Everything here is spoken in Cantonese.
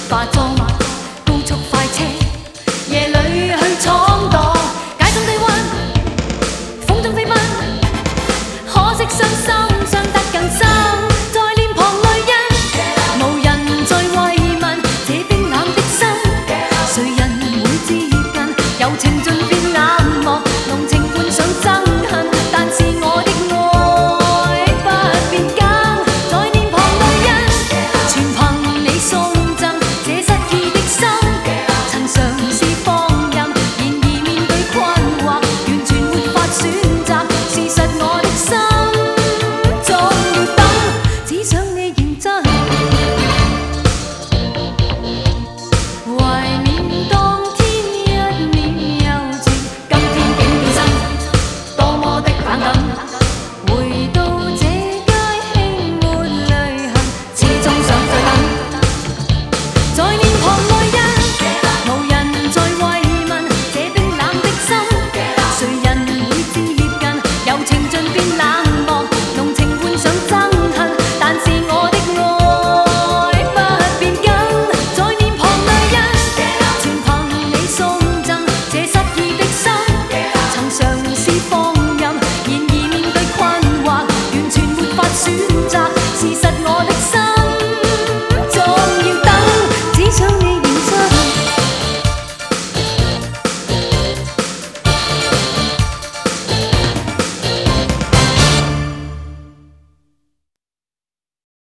化妝，高速快車，夜裏去闖蕩，街中低溫，風中飛奔，可惜傷心傷得更深，在臉龐淚印，無人再慰問這冰冷的心，誰人會接近？柔情盡變冷漠，濃情換上憎恨，但是我的愛不變更，在臉龐淚印，全憑你送贈這失意的心，曾嘗試放任，然而面對困惑，完全沒法選擇，事實我的心縱沒等，只想你認真，懷緬當天一臉柔情，今天竟變身，多麼的反感，回到這街輕抹淚痕，始終想再等，在臉龐淚印，無人再慰問這冰冷的心，誰人會接近？柔情盡變冷漠，濃情換上憎恨，但是我的愛不變更，在臉龐淚印，全憑你送贈這失意的心，曾嘗試放任，然而面對困惑，完全沒法選擇，事實我的心。